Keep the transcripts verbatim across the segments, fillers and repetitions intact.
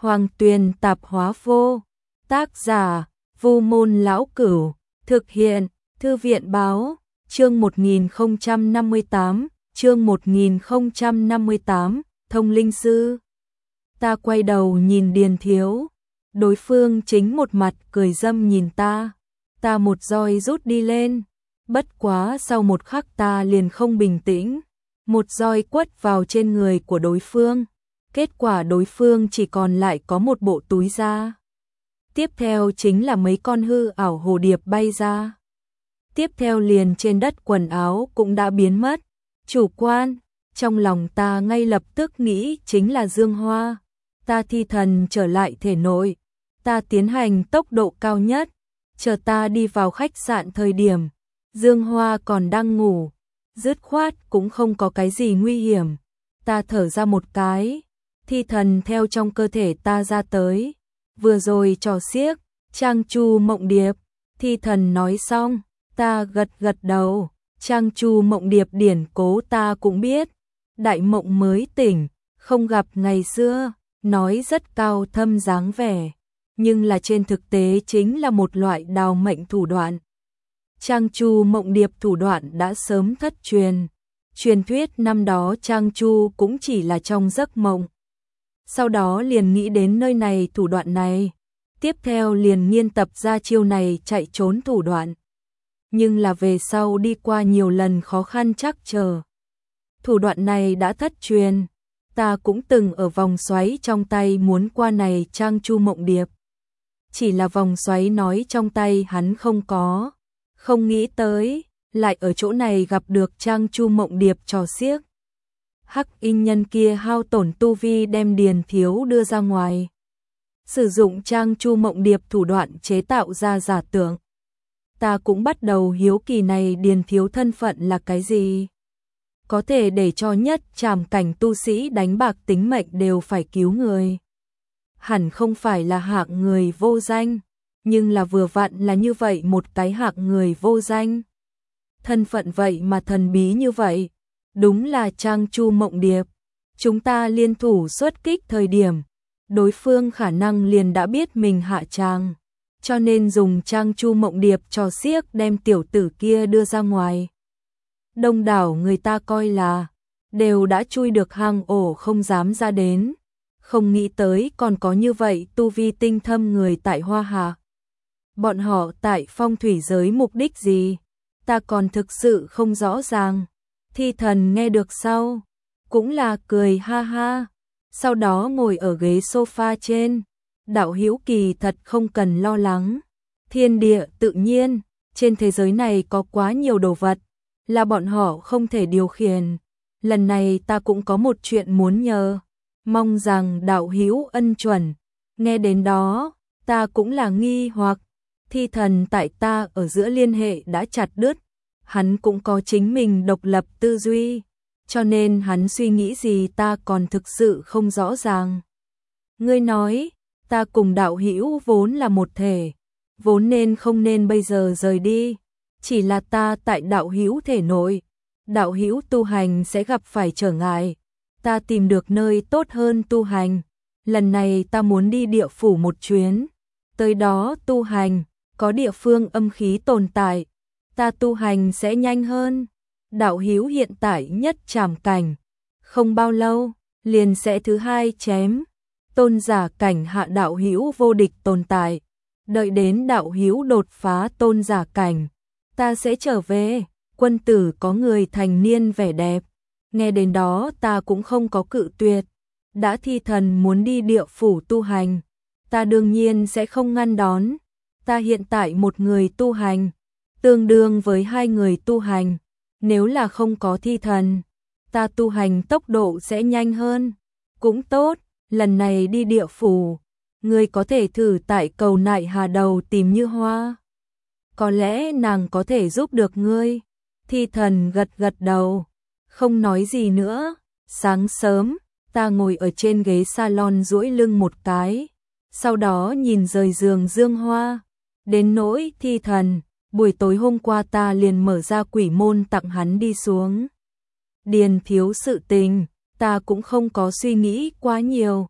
Hoàng Tuyền Tạp Hóa Vô. Tác giả: Vu Môn Lão Cửu. Thực hiện: Thư viện Báo. Chương một nghìn không trăm năm mươi tám, chương một nghìn không trăm năm mươi tám, Thông Linh Sư. Ta quay đầu nhìn Điền Thiếu, đối phương chính một mặt cười dâm nhìn ta. Ta một roi rút đi lên, bất quá sau một khắc ta liền không bình tĩnh, một roi quất vào trên người của đối phương. Kết quả đối phương chỉ còn lại có một bộ túi da. Tiếp theo chính là mấy con hư ảo hồ điệp bay ra. Tiếp theo liền trên đất quần áo cũng đã biến mất. Chủ quan, trong lòng ta ngay lập tức nghĩ chính là Dương Hoa. Ta thi thần trở lại thể nội, ta tiến hành tốc độ cao nhất. Chờ ta đi vào khách sạn thời điểm, Dương Hoa còn đang ngủ, dứt khoát cũng không có cái gì nguy hiểm. Ta thở ra một cái, thi thần theo trong cơ thể ta ra tới. Vừa rồi trò xiếc, Trang Chu Mộng Điệp, thi thần nói xong, ta gật gật đầu. Trang Chu Mộng Điệp điển cố ta cũng biết, đại mộng mới tỉnh, không gặp ngày xưa, nói rất cao thâm dáng vẻ, nhưng là trên thực tế chính là một loại đào mệnh thủ đoạn. Trang Chu Mộng Điệp thủ đoạn đã sớm thất truyền, truyền thuyết năm đó Trang Chu cũng chỉ là trong giấc mộng. Sau đó liền nghĩ đến nơi này thủ đoạn này, tiếp theo liền nghiên tập ra chiêu này chạy trốn thủ đoạn. Nhưng là về sau đi qua nhiều lần khó khăn trắc trở, thủ đoạn này đã thất truyền. Ta cũng từng ở vòng xoáy trong tay muốn qua này Trang Chu Mộng Điệp, chỉ là vòng xoáy nói trong tay hắn không có, không nghĩ tới lại ở chỗ này gặp được Trang Chu Mộng Điệp trò xiếc. Hắc Y nhân kia hao tổn tu vi đem Điền Thiếu đưa ra ngoài, sử dụng Trang Chu Mộng Điệp thủ đoạn chế tạo ra giả tưởng. Ta cũng bắt đầu hiếu kỳ này Điền Thiếu thân phận là cái gì, có thể để cho nhất trảm cảnh tu sĩ đánh bạc tính mệnh đều phải cứu người. Hẳn không phải là hạng người vô danh, nhưng là vừa vặn là như vậy một cái hạng người vô danh. Thân phận vậy mà thần bí như vậy, đúng là Trang Chu Mộng Điệp. Chúng ta liên thủ xuất kích thời điểm, đối phương khả năng liền đã biết mình hạ tràng, cho nên dùng Trang Chu Mộng Điệp trò xiếc đem tiểu tử kia đưa ra ngoài. Đông đảo người ta coi là đều đã chui được hang ổ không dám ra đến, không nghĩ tới còn có như vậy tu vi tinh thâm người tại Hoa Hạ. Bọn họ tại phong thủy giới mục đích gì, ta còn thực sự không rõ ràng. Thi thần nghe được sau, cũng là cười ha ha, sau đó ngồi ở ghế sofa trên. Đạo hữu kỳ thật không cần lo lắng, thiên địa tự nhiên, trên thế giới này có quá nhiều đồ vật, là bọn họ không thể điều khiển. Lần này ta cũng có một chuyện muốn nhờ, mong rằng đạo hữu ân chuẩn. Nghe đến đó, ta cũng là nghi hoặc, thi thần tại ta ở giữa liên hệ đã chặt đứt, hắn cũng có chính mình độc lập tư duy, cho nên hắn suy nghĩ gì ta còn thực sự không rõ ràng. Ngươi nói, ta cùng đạo hữu vốn là một thể, vốn nên không nên bây giờ rời đi, chỉ là ta tại đạo hữu thể nội, đạo hữu tu hành sẽ gặp phải trở ngại, ta tìm được nơi tốt hơn tu hành. Lần này ta muốn đi địa phủ một chuyến, tới đó tu hành, có địa phương âm khí tồn tại, ta tu hành sẽ nhanh hơn. Đạo hữu hiện tại nhất trảm cảnh, không bao lâu liền sẽ thứ hai chém tôn giả cảnh hạ đạo hữu vô địch tồn tại. Đợi đến đạo hữu đột phá tôn giả cảnh, ta sẽ trở về. Quân tử có người thành niên vẻ đẹp. Nghe đến đó ta cũng không có cự tuyệt. Đã thi thần muốn đi địa phủ tu hành, ta đương nhiên sẽ không ngăn đón. Ta hiện tại một người tu hành, tương đương với hai người tu hành. Nếu là không có thi thần, ta tu hành tốc độ sẽ nhanh hơn. Cũng tốt, lần này đi địa phủ, ngươi có thể thử tại cầu nại hà đầu tìm Như Hoa. Có lẽ nàng có thể giúp được ngươi. Thi thần gật gật đầu, không nói gì nữa. Sáng sớm, ta ngồi ở trên ghế salon duỗi lưng một cái, sau đó nhìn rời giường Dương Hoa. Đến nỗi thi thần, buổi tối hôm qua ta liền mở ra quỷ môn tặng hắn đi xuống. Điền Thiếu sự tình, ta cũng không có suy nghĩ quá nhiều.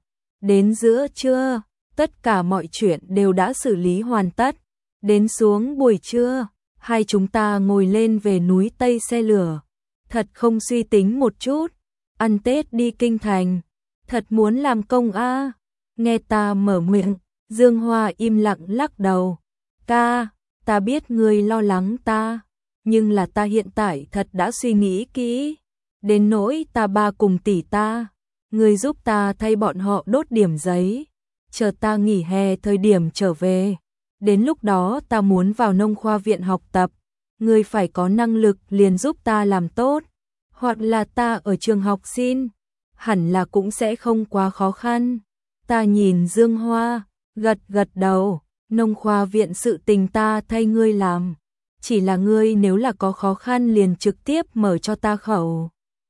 Đến giữa trưa, tất cả mọi chuyện đều đã xử lý hoàn tất. Đến xuống buổi trưa, hai chúng ta ngồi lên về núi Tây xe lửa. Thật không suy tính một chút, ăn Tết đi kinh thành, thật muốn làm công a. À. Nghe ta mở miệng, Dương Hoa im lặng lắc đầu. Ca, ta biết ngươi lo lắng ta, nhưng là ta hiện tại thật đã suy nghĩ kỹ. Đến nỗi ta ba cùng tỷ ta, ngươi giúp ta thay bọn họ đốt điểm giấy, chờ ta nghỉ hè thời điểm trở về. Đến lúc đó ta muốn vào nông khoa viện học tập, ngươi phải có năng lực liền giúp ta làm tốt, hoặc là ta ở trường học xin, hẳn là cũng sẽ không quá khó khăn. Ta nhìn Dương Hoa, gật gật đầu, nông khoa viện sự tình ta thay ngươi làm, chỉ là ngươi nếu là có khó khăn liền trực tiếp mở cho ta khẩu.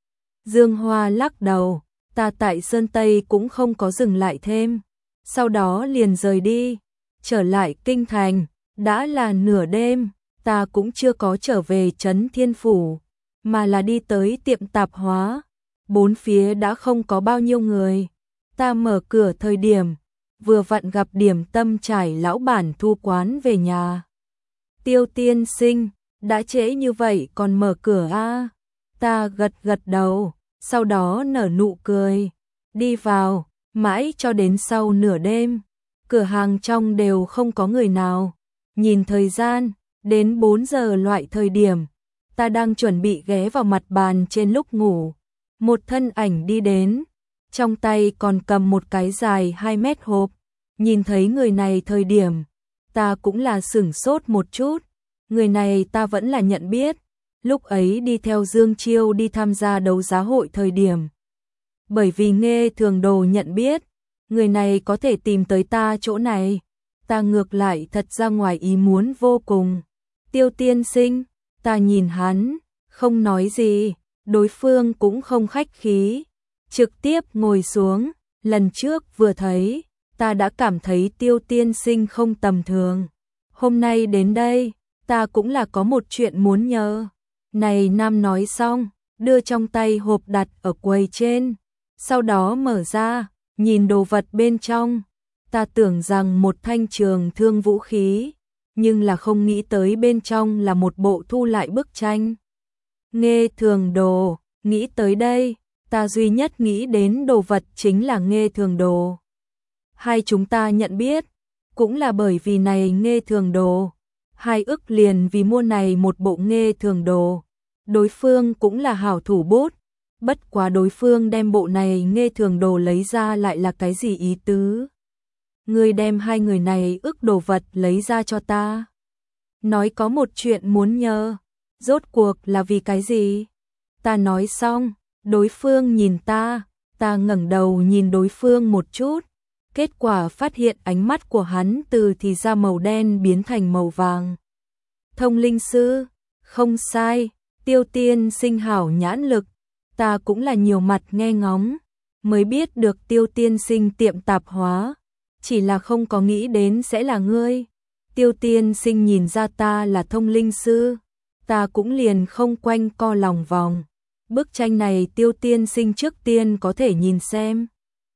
Dương Hoa lắc đầu, ta tại Sơn Tây cũng không có dừng lại thêm, sau đó liền rời đi, trở lại kinh thành, đã là nửa đêm, ta cũng chưa có trở về trấn Thiên Phủ, mà là đi tới tiệm tạp hóa, bốn phía đã không có bao nhiêu người, ta mở cửa thời điểm, vừa vặn gặp Điểm Tâm Trải lão bản thu quán về nhà. Tiêu tiên sinh, đã trễ như vậy còn mở cửa a? À? Ta gật gật đầu, sau đó nở nụ cười, đi vào, mãi cho đến sau nửa đêm, cửa hàng trong đều không có người nào. Nhìn thời gian, đến bốn giờ loại thời điểm, ta đang chuẩn bị ghé vào mặt bàn trên lúc ngủ, một thân ảnh đi đến, trong tay còn cầm một cái dài hai mét hộp. Nhìn thấy người này thời điểm, ta cũng là sửng sốt một chút, người này ta vẫn là nhận biết, lúc ấy đi theo Dương Chiêu đi tham gia đấu giá hội thời điểm. Bởi vì Nghê Thường Đồ nhận biết, người này có thể tìm tới ta chỗ này, ta ngược lại thật ra ngoài ý muốn vô cùng. Tiêu tiên sinh, ta nhìn hắn, không nói gì, đối phương cũng không khách khí, trực tiếp ngồi xuống, lần trước vừa thấy, ta đã cảm thấy Tiêu tiên sinh không tầm thường. Hôm nay đến đây, ta cũng là có một chuyện muốn nhờ. Này nam nói xong, đưa trong tay hộp đặt ở quầy trên, sau đó mở ra, nhìn đồ vật bên trong. Ta tưởng rằng một thanh trường thương vũ khí, nhưng là không nghĩ tới bên trong là một bộ thu lại bức tranh. Nghê Thường Đồ, nghĩ tới đây, ta duy nhất nghĩ đến đồ vật chính là Nghê Thường Đồ. Hai chúng ta nhận biết, cũng là bởi vì này Nghê Thường Đồ, hai ức liền vì mua này một bộ Nghê Thường Đồ. Đối phương cũng là hảo thủ bút, bất quá đối phương đem bộ này Nghê Thường Đồ lấy ra lại là cái gì ý tứ? Ngươi đem hai người này ức đồ vật lấy ra cho ta. Nói có một chuyện muốn nhờ, rốt cuộc là vì cái gì? Ta nói xong, đối phương nhìn ta, ta ngẩng đầu nhìn đối phương một chút, kết quả phát hiện ánh mắt của hắn từ thì ra màu đen biến thành màu vàng. Thông linh sư, không sai, Tiêu tiên sinh hảo nhãn lực, ta cũng là nhiều mặt nghe ngóng, mới biết được Tiêu tiên sinh tiệm tạp hóa, chỉ là không có nghĩ đến sẽ là ngươi. Tiêu tiên sinh nhìn ra ta là thông linh sư, ta cũng liền không quanh co lòng vòng. Bức tranh này Tiêu tiên sinh trước tiên có thể nhìn xem.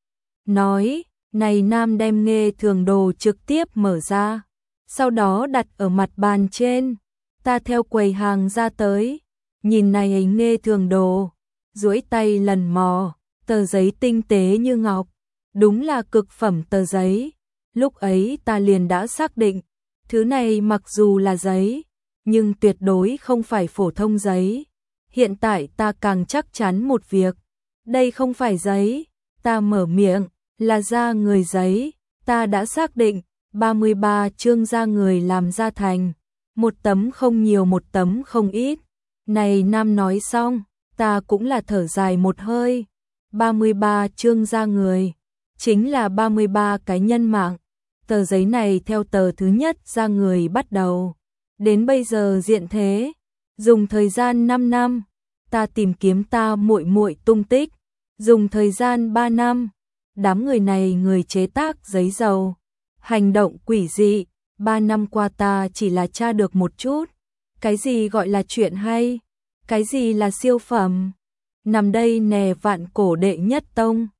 Nói, này nam đem Nghê Thường Đồ trực tiếp mở ra, sau đó đặt ở mặt bàn trên. Ta theo quầy hàng ra tới, nhìn này Nghê Thường Đồ, duỗi tay lần mò, tờ giấy tinh tế như ngọc, đúng là cực phẩm tờ giấy. Lúc ấy ta liền đã xác định, thứ này mặc dù là giấy, nhưng tuyệt đối không phải phổ thông giấy. Hiện tại ta càng chắc chắn một việc, đây không phải giấy, ta mở miệng, là da người giấy, ta đã xác định, ba mươi ba chương da người làm ra thành, một tấm không nhiều một tấm không ít. Này nam nói xong, ta cũng là thở dài một hơi, ba mươi ba chương da người, chính là ba mươi ba cái nhân mạng. Tờ giấy này theo tờ thứ nhất da người bắt đầu, đến bây giờ diện thế, dùng thời gian năm năm, ta tìm kiếm ta muội muội tung tích, dùng thời gian ba năm, đám người này người chế tác giấy dầu, hành động quỷ dị, ba năm qua ta chỉ là tra được một chút, cái gì gọi là chuyện hay, cái gì là siêu phẩm, nằm đây nè vạn cổ đệ nhất tông.